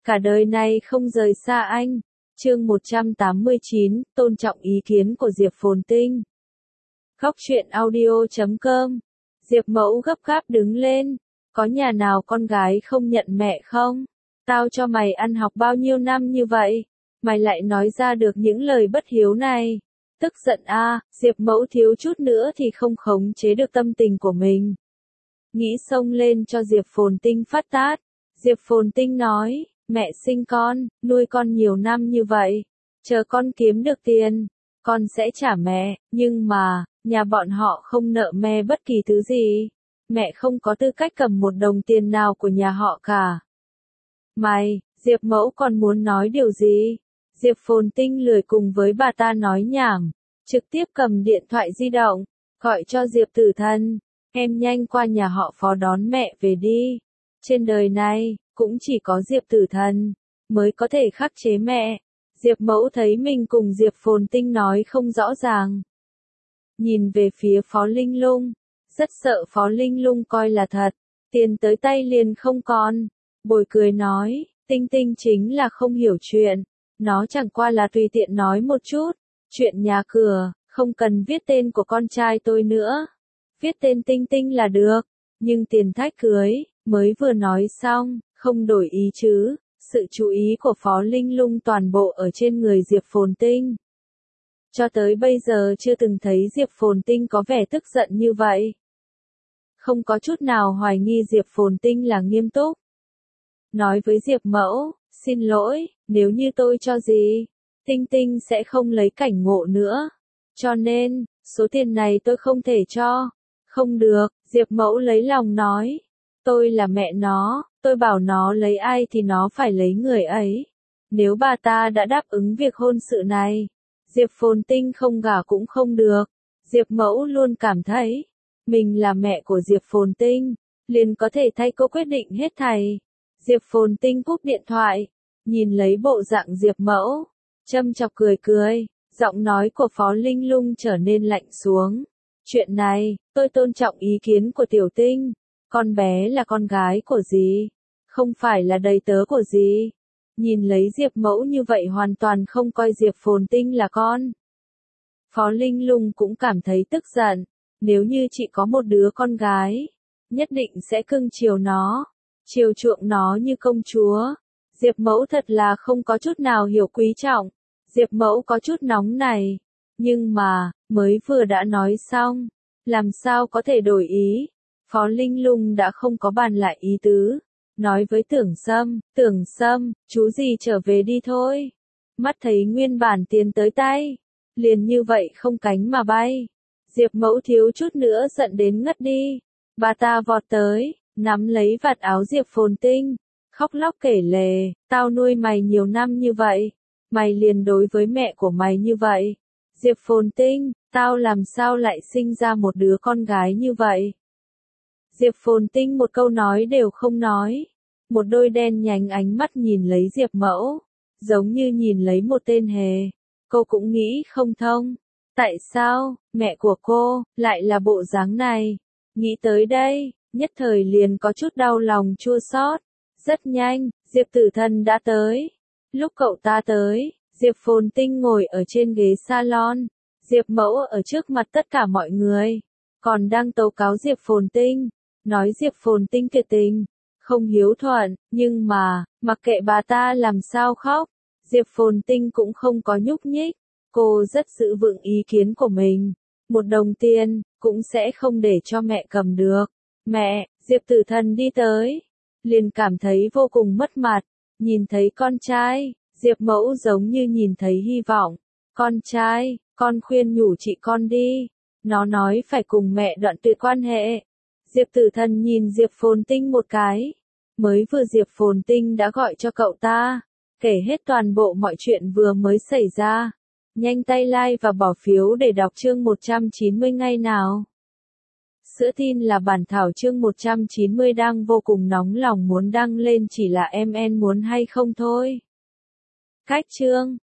cả đời này không rời xa anh. Chương 189, tôn trọng ý kiến của Diệp Phồn Tinh. Góc truyện audio.com. Diệp Mẫu gấp gáp đứng lên, có nhà nào con gái không nhận mẹ không? Tao cho mày ăn học bao nhiêu năm như vậy, mày lại nói ra được những lời bất hiếu này. Tức giận a, Diệp Mẫu thiếu chút nữa thì không khống chế được tâm tình của mình. Nghĩ xông lên cho Diệp Phồn Tinh phát tát. Diệp Phồn Tinh nói, mẹ sinh con, nuôi con nhiều năm như vậy, chờ con kiếm được tiền, con sẽ trả mẹ, nhưng mà, nhà bọn họ không nợ mẹ bất kỳ thứ gì. Mẹ không có tư cách cầm một đồng tiền nào của nhà họ cả. Mày, Diệp Mẫu còn muốn nói điều gì? Diệp Phồn Tinh lười cùng với bà ta nói nhảm, trực tiếp cầm điện thoại di động, gọi cho Diệp Tử Thần, em nhanh qua nhà họ Phó đón mẹ về đi. Trên đời này, cũng chỉ có Diệp Tử Thần mới có thể khắc chế mẹ. Diệp Mẫu thấy mình cùng Diệp Phồn Tinh nói không rõ ràng. Nhìn về phía Phó Linh Lung, rất sợ Phó Linh Lung coi là thật, tiền tới tay liền không còn. Bồi cười nói, Tinh Tinh chính là không hiểu chuyện, nó chẳng qua là tùy tiện nói một chút, chuyện nhà cửa, không cần viết tên của con trai tôi nữa. Viết tên Tinh Tinh là được, nhưng tiền thách cưới, mới vừa nói xong, không đổi ý chứ. Sự chú ý của Phó Linh Lung toàn bộ ở trên người Diệp Phồn Tinh. Cho tới bây giờ chưa từng thấy Diệp Phồn Tinh có vẻ tức giận như vậy. Không có chút nào hoài nghi Diệp Phồn Tinh là nghiêm túc. Nói với Diệp Mẫu, xin lỗi, nếu như tôi cho gì, Tinh Tinh sẽ không lấy cảnh ngộ nữa. Cho nên, số tiền này tôi không thể cho. Không được, Diệp Mẫu lấy lòng nói. Tôi là mẹ nó, tôi bảo nó lấy ai thì nó phải lấy người ấy. Nếu bà ta đã đáp ứng việc hôn sự này, Diệp Phồn Tinh không gả cũng không được. Diệp Mẫu luôn cảm thấy, mình là mẹ của Diệp Phồn Tinh, liền có thể thay cô quyết định hết thảy. Diệp Phồn Tinh cúp điện thoại, nhìn lấy bộ dạng Diệp Mẫu, châm chọc cười cười, giọng nói của Phó Linh Lung trở nên lạnh xuống. Chuyện này, tôi tôn trọng ý kiến của Tiểu Tinh, con bé là con gái của dì, không phải là đầy tớ của dì. Nhìn lấy Diệp Mẫu như vậy hoàn toàn không coi Diệp Phồn Tinh là con. Phó Linh Lung cũng cảm thấy tức giận, nếu như chị có một đứa con gái, nhất định sẽ cưng chiều nó, chiều chuộng nó như công chúa. Diệp Mẫu thật là không có chút nào hiểu quý trọng. Diệp Mẫu có chút nóng này, nhưng mà, mới vừa đã nói xong, làm sao có thể đổi ý. Phó Linh Lung đã không có bàn lại ý tứ, nói với Tưởng Sâm, chú gì trở về đi thôi. Mắt thấy nguyên bản tiền tới tay, liền như vậy không cánh mà bay. Diệp Mẫu thiếu chút nữa giận đến ngất đi. Bà ta vọt tới, nắm lấy vạt áo Diệp Phồn Tinh, khóc lóc kể lể, tao nuôi mày nhiều năm như vậy, mày liền đối với mẹ của mày như vậy. Diệp Phồn Tinh, tao làm sao lại sinh ra một đứa con gái như vậy? Diệp Phồn Tinh một câu nói đều không nói, một đôi đen nhánh ánh mắt nhìn lấy Diệp Mẫu, giống như nhìn lấy một tên hề. Cô cũng nghĩ không thông, tại sao, mẹ của cô, lại là bộ dáng này? Nghĩ tới đây, nhất thời liền có chút đau lòng chua xót. Rất nhanh, Diệp Tử Thần đã tới. Lúc cậu ta tới, Diệp Phồn Tinh ngồi ở trên ghế salon, Diệp Mẫu ở trước mặt tất cả mọi người, còn đang tố cáo Diệp Phồn Tinh, nói Diệp Phồn Tinh tuyệt tình, không hiếu thuận, nhưng mà, mặc kệ bà ta làm sao khóc, Diệp Phồn Tinh cũng không có nhúc nhích. Cô rất giữ vững ý kiến của mình, một đồng tiền, cũng sẽ không để cho mẹ cầm được. Mẹ, Diệp Tử Thần đi tới, liền cảm thấy vô cùng mất mặt, nhìn thấy con trai, Diệp Mẫu giống như nhìn thấy hy vọng. Con trai, con khuyên nhủ chị con đi, nó nói phải cùng mẹ đoạn tuyệt quan hệ. Diệp Tử Thần nhìn Diệp Phồn Tinh một cái, mới vừa Diệp Phồn Tinh đã gọi cho cậu ta, kể hết toàn bộ mọi chuyện vừa mới xảy ra. Nhanh tay like và bỏ phiếu để đọc chương 190 ngay nào. Sữa tin là bản thảo chương 190 đang vô cùng nóng lòng muốn đăng lên, chỉ là em muốn hay không thôi. Cách chương